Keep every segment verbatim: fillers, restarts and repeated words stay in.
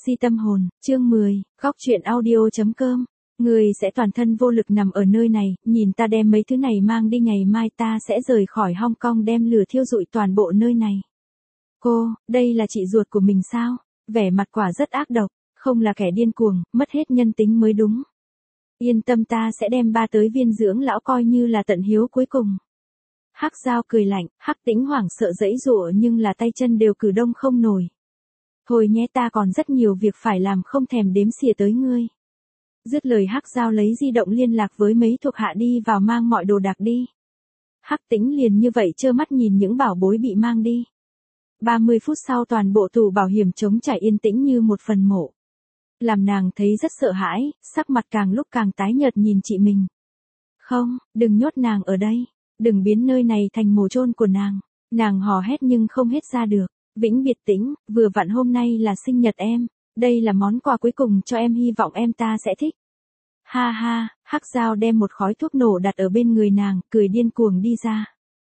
Si tâm hồn, chương mười, góc truyện audio.com. Người sẽ toàn thân vô lực nằm ở nơi này, nhìn ta đem mấy thứ này mang đi, ngày mai ta sẽ rời khỏi Hong Kong đem lửa thiêu rụi toàn bộ nơi này. Cô, đây là chị ruột của mình sao? Vẻ mặt quả rất ác độc, không là kẻ điên cuồng, mất hết nhân tính mới đúng. Yên tâm, ta sẽ đem ba tới viên dưỡng lão coi như là tận hiếu cuối cùng. Hắc Dao cười lạnh, Hắc Tĩnh hoảng sợ giãy giụa nhưng là tay chân đều cử động không nổi. Thôi nhé, ta còn rất nhiều việc phải làm, không thèm đếm xỉa tới ngươi. Dứt lời Hắc Dao lấy di động liên lạc với mấy thuộc hạ đi vào mang mọi đồ đạc đi. Hắc Tĩnh liền như vậy trơ mắt nhìn những bảo bối bị mang đi. ba mươi phút sau toàn bộ tủ bảo hiểm trống trải yên tĩnh như một phần mộ. Làm nàng thấy rất sợ hãi, sắc mặt càng lúc càng tái nhợt nhìn chị mình. Không, đừng nhốt nàng ở đây, đừng biến nơi này thành mồ chôn của nàng. Nàng hò hét nhưng không hết ra được. Vĩnh biệt Tĩnh, vừa vặn hôm nay là sinh nhật em, đây là món quà cuối cùng cho em, hy vọng em ta sẽ thích. Ha ha, Hắc Dao đem một khói thuốc nổ đặt ở bên người nàng, cười điên cuồng đi ra.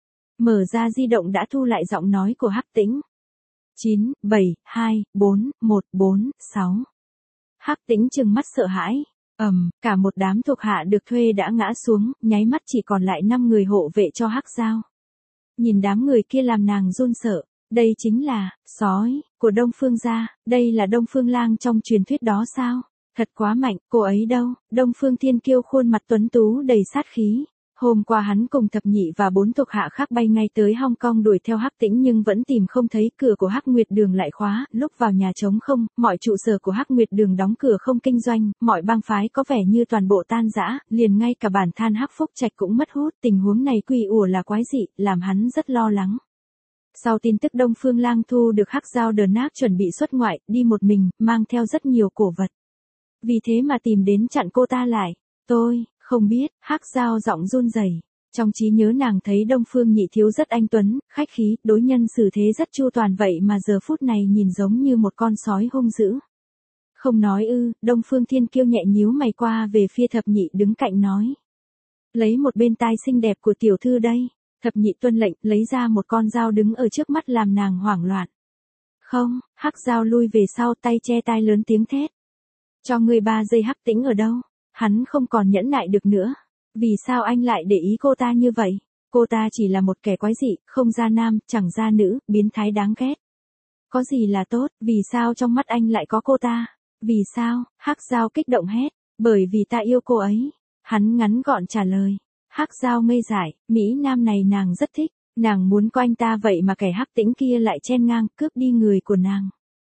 Mở ra di động đã thu lại giọng nói của Hắc Tĩnh. chín, bảy, hai, bốn, một, bốn, sáu. Hắc Tĩnh trừng mắt sợ hãi. Ầm, cả một đám thuộc hạ được thuê đã ngã xuống, nháy mắt chỉ còn lại năm người hộ vệ cho Hắc Dao. Nhìn đám người kia làm nàng run sợ. Đây chính là sói của Đông Phương gia, đây là Đông Phương Lang trong truyền thuyết đó sao? Thật quá mạnh, cô ấy đâu? Đông Phương Thiên Kiêu khuôn mặt tuấn tú đầy sát khí. Hôm qua hắn cùng thập nhị và bốn thuộc hạ khác bay ngay tới Hong Kong đuổi theo Hắc Tĩnh nhưng vẫn tìm không thấy, cửa của Hắc Nguyệt Đường lại khóa, lúc vào nhà trống không, mọi trụ sở của Hắc Nguyệt Đường đóng cửa không kinh doanh, mọi bang phái có vẻ như toàn bộ tan rã, liền ngay cả bản than Hắc Phúc Trạch cũng mất hút, tình huống này quỷ ủa là quái dị, làm hắn rất lo lắng. Sau tin tức Đông Phương Lang thu được Hắc Dao đờ nác chuẩn bị xuất ngoại, đi một mình, mang theo rất nhiều cổ vật. Vì thế mà tìm đến chặn cô ta lại. Tôi, không biết, Hắc Dao giọng run rẩy. Trong trí nhớ nàng thấy Đông Phương Nhị Thiếu rất anh tuấn, khách khí, đối nhân xử thế rất chu toàn, vậy mà giờ phút này nhìn giống như một con sói hung dữ. Không nói ư? Đông Phương Thiên Kiêu nhẹ nhíu mày qua về phía thập nhị đứng cạnh nói. Lấy một bên tai xinh đẹp của tiểu thư đây. Thập nhị tuân lệnh, lấy ra một con dao đứng ở trước mắt làm nàng hoảng loạn. Không, Hắc Dao lui về sau, tay che tai lớn tiếng thét. Cho ngươi ba giây. Hắc Tĩnh ở đâu? Hắn không còn nhẫn nại được nữa. Vì sao anh lại để ý cô ta như vậy? Cô ta chỉ là một kẻ quái dị, không ra nam, chẳng ra nữ, biến thái đáng ghét. Có gì là tốt, vì sao trong mắt anh lại có cô ta? Vì sao? Hắc Dao kích động hét. Bởi vì ta yêu cô ấy. Hắn ngắn gọn trả lời. Hắc Dao ngây dại, Mỹ Nam này nàng rất thích, nàng muốn có anh ta, vậy mà kẻ Hắc Tĩnh kia lại chen ngang, cướp đi người của nàng.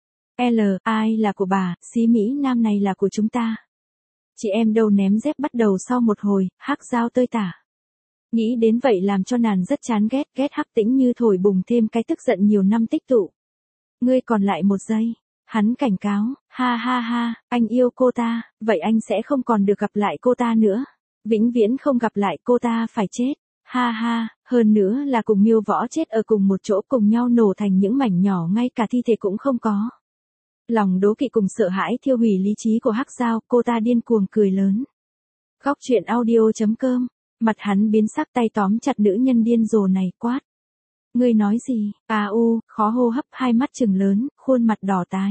L, ai là của bà, xí Mỹ Nam này là của chúng ta. Chị em đâu ném dép bắt đầu sau một hồi, Hắc Dao tơi tả. Nghĩ đến vậy làm cho nàng rất chán ghét, ghét Hắc Tĩnh như thổi bùng thêm cái tức giận nhiều năm tích tụ. Ngươi còn lại một giây, hắn cảnh cáo, ha ha ha, anh yêu cô ta, vậy anh sẽ không còn được gặp lại cô ta nữa. Vĩnh viễn không gặp lại, cô ta phải chết. Ha ha, hơn nữa là cùng Miêu Võ chết ở cùng một chỗ, cùng nhau nổ thành những mảnh nhỏ, ngay cả thi thể cũng không có. Lòng đố kỵ cùng sợ hãi thiêu hủy lý trí của Hắc Dao, cô ta điên cuồng cười lớn. Góc truyện audio.com. Mặt hắn biến sắc, tay tóm chặt nữ nhân điên rồ này, quát. Ngươi nói gì? À u, khó hô hấp, hai mắt trừng lớn, khuôn mặt đỏ tái.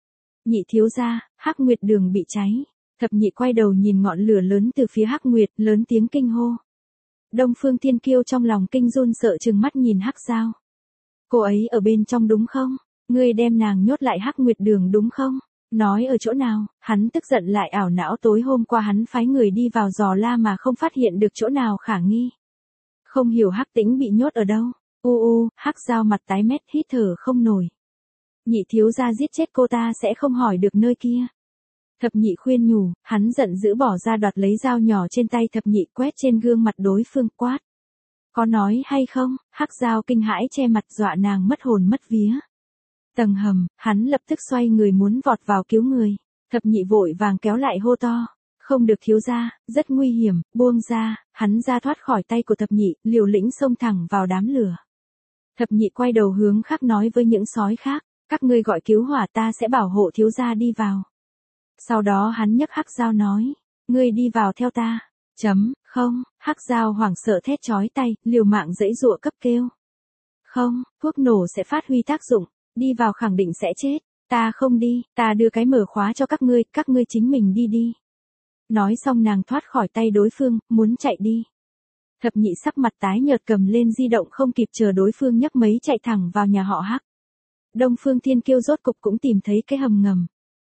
Nhị thiếu gia, Hắc Nguyệt Đường bị cháy. Thập nhị quay đầu nhìn ngọn lửa lớn từ phía Hắc Nguyệt, lớn tiếng kinh hô. Đông Phương Thiên Kiêu trong lòng kinh run sợ trừng mắt nhìn Hắc Dao. Cô ấy ở bên trong đúng không? Ngươi đem nàng nhốt lại Hắc Nguyệt Đường đúng không? Nói ở chỗ nào? Hắn tức giận lại ảo não, tối hôm qua hắn phái người đi vào dò la mà không phát hiện được chỗ nào khả nghi. Không hiểu Hắc Tĩnh bị nhốt ở đâu. U u, Hắc Dao mặt tái mét, hít thở không nổi. Nhị thiếu gia giết chết cô ta sẽ không hỏi được nơi kia. Thập nhị khuyên nhủ, hắn giận dữ bỏ ra đoạt lấy dao nhỏ trên tay thập nhị, quét trên gương mặt đối phương, quát. Có nói hay không? Hắc Dao kinh hãi che mặt, dọa nàng mất hồn mất vía. Tầng hầm, hắn lập tức xoay người muốn vọt vào cứu người. Thập nhị vội vàng kéo lại hô to. Không được thiếu gia, rất nguy hiểm, buông ra. Hắn ra thoát khỏi tay của thập nhị, liều lĩnh xông thẳng vào đám lửa. Thập nhị quay đầu hướng khác nói với những sói khác. Các ngươi gọi cứu hỏa, ta sẽ bảo hộ thiếu gia đi vào. Sau đó hắn nhấc Hắc Dao nói, ngươi đi vào theo ta. Chấm, không, Hắc Dao hoảng sợ thét chói tay, liều mạng giãy giụa cấp kêu. Không, thuốc nổ sẽ phát huy tác dụng, đi vào khẳng định sẽ chết. Ta không đi, ta đưa cái mở khóa cho các ngươi, các ngươi chính mình đi đi. Nói xong nàng thoát khỏi tay đối phương, muốn chạy đi. Thập nhị sắc mặt tái nhợt cầm lên di động không kịp chờ đối phương nhấc mấy chạy thẳng vào nhà họ Hắc. Đông Phương Thiên Kiêu rốt cục cũng tìm thấy cái hầm ngầm.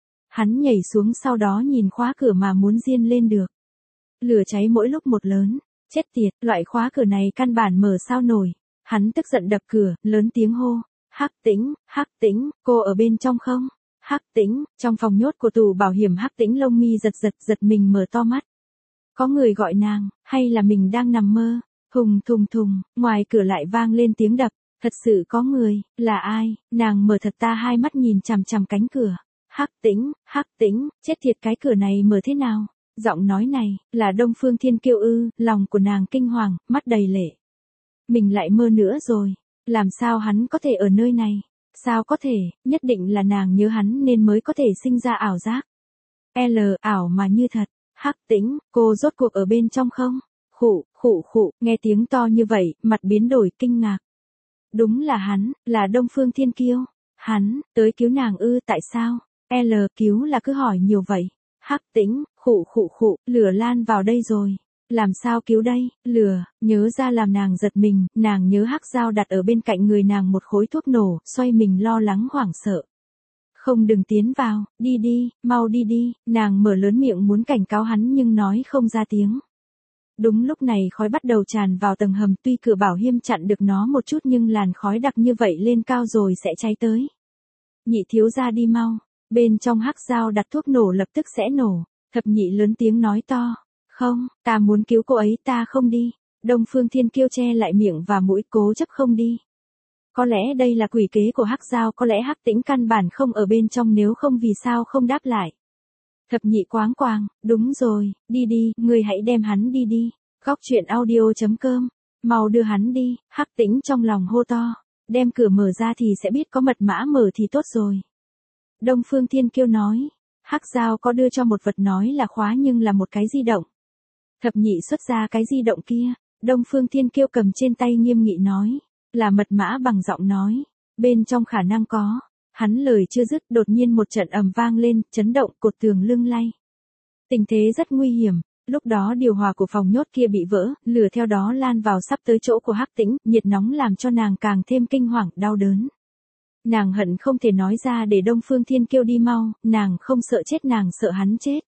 Hắn nhảy xuống sau đó nhìn khóa cửa mà muốn diên lên được. Lửa cháy mỗi lúc một lớn, chết tiệt, loại khóa cửa này căn bản mở sao nổi. Hắn tức giận đập cửa, lớn tiếng hô, Hắc Tĩnh, Hắc Tĩnh, cô ở bên trong không? Hắc Tĩnh, trong phòng nhốt của tủ bảo hiểm Hắc Tĩnh lông mi giật giật giật mình mở to mắt. Có người gọi nàng, hay là mình đang nằm mơ? Thùng thùng thùng, ngoài cửa lại vang lên tiếng đập, thật sự có người, là ai? Nàng mở thật ta hai mắt nhìn chằm chằm cánh cửa. Hắc Tĩnh, Hắc Tĩnh, chết thiệt cái cửa này mở thế nào? Giọng nói này, là Đông Phương Thiên Kiêu ư, lòng của nàng kinh hoàng, mắt đầy lệ. Mình lại mơ nữa rồi, làm sao hắn có thể ở nơi này? Sao có thể, nhất định là nàng nhớ hắn nên mới có thể sinh ra ảo giác. L, ảo mà như thật. Hắc Tĩnh, cô rốt cuộc ở bên trong không? Khụ, khụ khụ, nghe tiếng to như vậy, mặt biến đổi kinh ngạc. Đúng là hắn, là Đông Phương Thiên Kiêu. Hắn, tới cứu nàng ư, tại sao? L, cứu là cứ hỏi nhiều vậy. Hắc Tĩnh, khụ khụ khụ, lửa lan vào đây rồi. Làm sao cứu đây? Lửa, nhớ ra làm nàng giật mình, nàng nhớ Hắc Dao đặt ở bên cạnh người nàng một khối thuốc nổ, xoay mình lo lắng hoảng sợ. Không đừng tiến vào, đi đi, mau đi đi, nàng mở lớn miệng muốn cảnh cáo hắn nhưng nói không ra tiếng. Đúng lúc này khói bắt đầu tràn vào tầng hầm, tuy cửa bảo hiểm chặn được nó một chút nhưng làn khói đặc như vậy lên cao rồi sẽ cháy tới. Nhị thiếu gia đi mau, bên trong Hắc Dao đặt thuốc nổ lập tức sẽ nổ, thập nhị lớn tiếng nói to, không, ta muốn cứu cô ấy ta không đi, Đông Phương Thiên Kiêu che lại miệng và mũi cố chấp không đi. Có lẽ đây là quỷ kế của Hắc Dao, có lẽ Hắc Tĩnh căn bản không ở bên trong nếu không vì sao không đáp lại. Thập nhị quáng quàng, đúng rồi, đi đi, người hãy đem hắn đi đi. Góc truyện audio chấm com, mau đưa hắn đi, Hắc Tĩnh trong lòng hô to, đem cửa mở ra thì sẽ biết có mật mã mở thì tốt rồi. Đông Phương Thiên Kiêu nói, Hắc Dao có đưa cho một vật nói là khóa nhưng là một cái di động. Thập nhị xuất ra cái di động kia, Đông Phương Thiên Kiêu cầm trên tay nghiêm nghị nói. Là mật mã bằng giọng nói, bên trong khả năng có. Hắn lời chưa dứt đột nhiên một trận ầm vang lên, chấn động cột tường lưng lay. Tình thế rất nguy hiểm, lúc đó điều hòa của phòng nhốt kia bị vỡ, lửa theo đó lan vào sắp tới chỗ của Hắc Tĩnh, nhiệt nóng làm cho nàng càng thêm kinh hoàng, đau đớn. Nàng hận không thể nói ra để Đông Phương Thiên Kiêu đi mau, nàng không sợ chết nàng sợ hắn chết.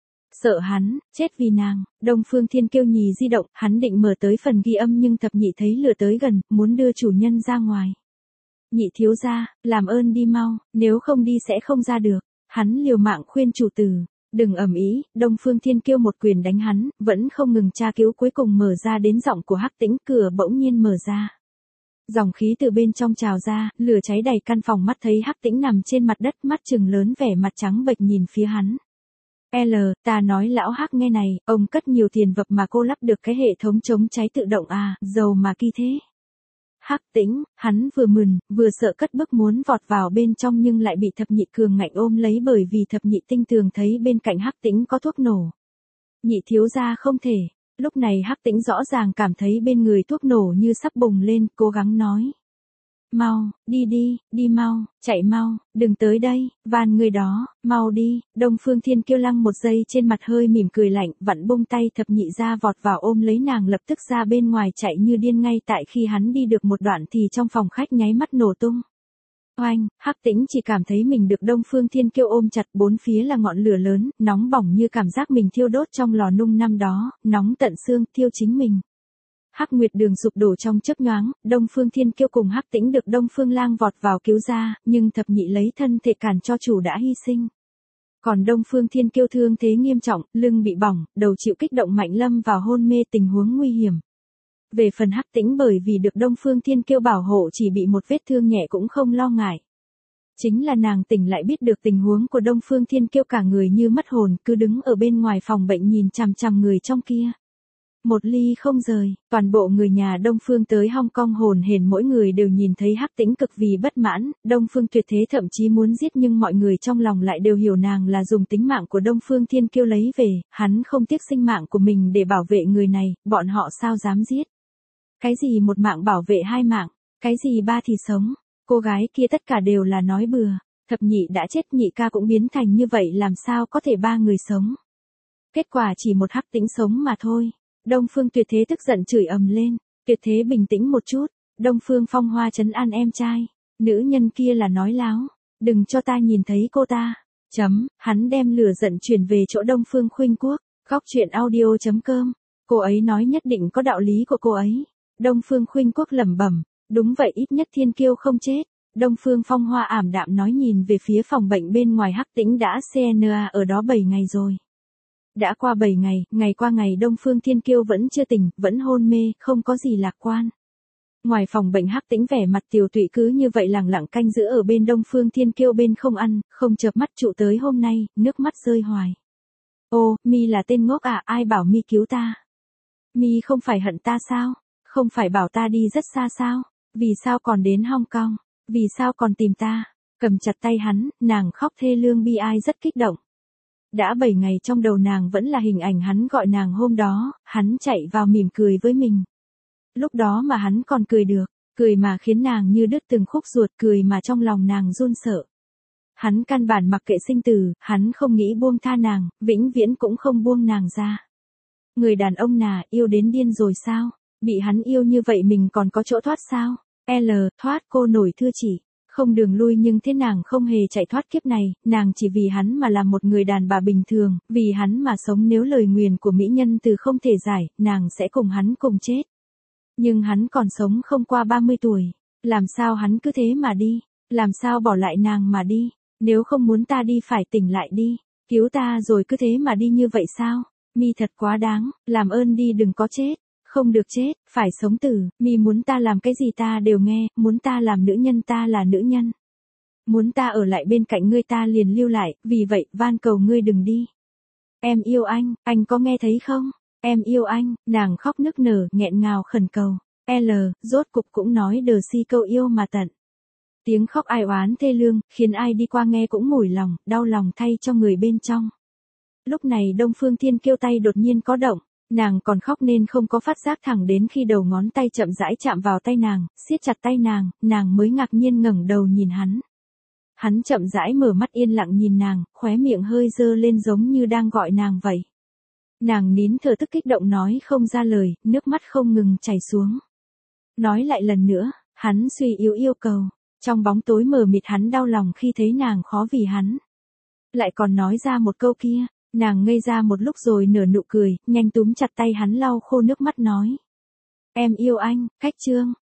Sợ hắn, chết vì nàng, Đông Phương Thiên Kiêu nhì di động, hắn định mở tới phần ghi âm nhưng thập nhị thấy lửa tới gần, muốn đưa chủ nhân ra ngoài. Nhị thiếu gia, làm ơn đi mau, nếu không đi sẽ không ra được. Hắn liều mạng khuyên chủ tử, đừng ầm ĩ, Đông Phương Thiên Kiêu một quyền đánh hắn, vẫn không ngừng tra cứu cuối cùng mở ra đến giọng của Hắc Tĩnh, cửa bỗng nhiên mở ra. Dòng khí từ bên trong trào ra, lửa cháy đầy căn phòng, mắt thấy Hắc Tĩnh nằm trên mặt đất, mắt trừng lớn vẻ mặt trắng bệch nhìn phía hắn. L, ta nói lão Hắc nghe này, ông cất nhiều tiền vật mà cô lắp được cái hệ thống chống cháy tự động à, giàu mà kỳ thế. Hắc Tĩnh, hắn vừa mừng, vừa sợ cất bước muốn vọt vào bên trong nhưng lại bị thập nhị cường ngạnh ôm lấy bởi vì thập nhị tinh tường thấy bên cạnh Hắc Tĩnh có thuốc nổ. Nhị thiếu gia không thể, lúc này Hắc Tĩnh rõ ràng cảm thấy bên người thuốc nổ như sắp bùng lên, cố gắng nói. Mau, đi đi, đi mau, chạy mau, đừng tới đây, van người đó, mau đi, Đông Phương Thiên Kiêu lăng một giây trên mặt hơi mỉm cười lạnh, vặn bông tay thập nhị ra vọt vào ôm lấy nàng lập tức ra bên ngoài chạy như điên ngay tại khi hắn đi được một đoạn thì trong phòng khách nháy mắt nổ tung. Oanh, Hắc Tĩnh chỉ cảm thấy mình được Đông Phương Thiên Kiêu ôm chặt bốn phía là ngọn lửa lớn, nóng bỏng như cảm giác mình thiêu đốt trong lò nung năm đó, nóng tận xương, thiêu chính mình. Hắc Nguyệt Đường sụp đổ trong chớp nhoáng, Đông Phương Thiên Kiêu cùng Hắc Tĩnh được Đông Phương Lang vọt vào cứu ra, nhưng thập nhị lấy thân thể cản cho chủ đã hy sinh. Còn Đông Phương Thiên Kiêu thương thế nghiêm trọng, lưng bị bỏng, đầu chịu kích động mạnh lâm vào hôn mê, tình huống nguy hiểm. Về phần Hắc Tĩnh bởi vì được Đông Phương Thiên Kiêu bảo hộ chỉ bị một vết thương nhẹ cũng không lo ngại. Chính là nàng tỉnh lại biết được tình huống của Đông Phương Thiên Kiêu cả người như mất hồn, cứ đứng ở bên ngoài phòng bệnh nhìn chằm chằm người trong kia. Một ly không rời, toàn bộ người nhà Đông Phương tới Hong Kong hồn hển, mỗi người đều nhìn thấy Hắc Tĩnh cực vì bất mãn, Đông Phương tuyệt thế thậm chí muốn giết nhưng mọi người trong lòng lại đều hiểu nàng là dùng tính mạng của Đông Phương Thiên Kiêu lấy về, hắn không tiếc sinh mạng của mình để bảo vệ người này, bọn họ sao dám giết. Cái gì một mạng bảo vệ hai mạng, cái gì ba thì sống, cô gái kia tất cả đều là nói bừa. Thập nhị đã chết, nhị ca cũng biến thành như vậy, làm sao có thể ba người sống. Kết quả chỉ một Hắc Tĩnh sống mà thôi. Đông Phương Tuyệt Thế tức giận chửi ầm lên. Tuyệt Thế bình tĩnh một chút. Đông Phương Phong Hoa trấn an em trai. Nữ nhân kia là nói láo. Đừng cho ta nhìn thấy cô ta. Chấm, hắn đem lửa giận chuyển về chỗ Đông Phương Khuynh Quốc. Góc truyện audio chấm com. Cô ấy nói nhất định có đạo lý của cô ấy. Đông Phương Khuynh Quốc lẩm bẩm. Đúng vậy, ít nhất Thiên Kiêu không chết. Đông Phương Phong Hoa ảm đạm nói, nhìn về phía phòng bệnh bên ngoài. Hắc Tĩnh đã xê en a ở đó bảy ngày rồi. Đã qua bảy ngày, ngày qua ngày Đông Phương Thiên Kiêu vẫn chưa tỉnh, vẫn hôn mê, không có gì lạc quan. Ngoài phòng bệnh, Hắc Tĩnh vẻ mặt tiều tụy cứ như vậy lẳng lặng canh giữ ở bên Đông Phương Thiên Kiêu, bên không ăn, không chợp mắt trụ tới hôm nay, nước mắt rơi hoài. Ô, mi là tên ngốc à, ai bảo mi cứu ta? Mi không phải hận ta sao? Không phải bảo ta đi rất xa sao? Vì sao còn đến Hong Kong? Vì sao còn tìm ta? Cầm chặt tay hắn, nàng khóc thê lương bi ai, rất kích động. Đã bảy ngày trong đầu nàng vẫn là hình ảnh hắn gọi nàng hôm đó, hắn chạy vào mỉm cười với mình. Lúc đó mà hắn còn cười được, cười mà khiến nàng như đứt từng khúc ruột, cười mà trong lòng nàng run sợ. Hắn căn bản mặc kệ sinh tử, hắn không nghĩ buông tha nàng, vĩnh viễn cũng không buông nàng ra. Người đàn ông nà, yêu đến điên rồi sao? Bị hắn yêu như vậy mình còn có chỗ thoát sao? L, thoát cô nổi thưa chỉ. Không đường lui, nhưng thế nàng không hề chạy thoát kiếp này, nàng chỉ vì hắn mà làm một người đàn bà bình thường, vì hắn mà sống. Nếu lời nguyền của mỹ nhân từ không thể giải, nàng sẽ cùng hắn cùng chết. Nhưng hắn còn sống không qua ba mươi tuổi, làm sao hắn cứ thế mà đi, làm sao bỏ lại nàng mà đi, nếu không muốn ta đi phải tỉnh lại đi, cứu ta rồi cứ thế mà đi như vậy sao, mi thật quá đáng, làm ơn đi đừng có chết. Không được chết, phải sống tử, mi muốn ta làm cái gì ta đều nghe, muốn ta làm nữ nhân ta là nữ nhân. Muốn ta ở lại bên cạnh ngươi ta liền lưu lại, vì vậy, van cầu ngươi đừng đi. Em yêu anh, anh có nghe thấy không? Em yêu anh, nàng khóc nức nở, nghẹn ngào khẩn cầu. L, rốt cục cũng nói đờ si câu yêu mà tận. Tiếng khóc ai oán thê lương, khiến ai đi qua nghe cũng mủi lòng, đau lòng thay cho người bên trong. Lúc này Đông Phương Thiên Kiêu tay đột nhiên có động. Nàng còn khóc nên không có phát giác, thẳng đến khi đầu ngón tay chậm rãi chạm vào tay nàng, siết chặt tay nàng, nàng mới ngạc nhiên ngẩng đầu nhìn hắn. Hắn chậm rãi mở mắt yên lặng nhìn nàng, khóe miệng hơi dơ lên giống như đang gọi nàng vậy. Nàng nín thở tức kích động nói không ra lời, nước mắt không ngừng chảy xuống. Nói lại lần nữa, hắn suy yếu yêu cầu. Trong bóng tối mờ mịt hắn đau lòng khi thấy nàng khó vì hắn. Lại còn nói ra một câu kia. Nàng ngây ra một lúc rồi nở nụ cười, nhanh túm chặt tay hắn lau khô nước mắt nói. Em yêu anh, Khách Trương,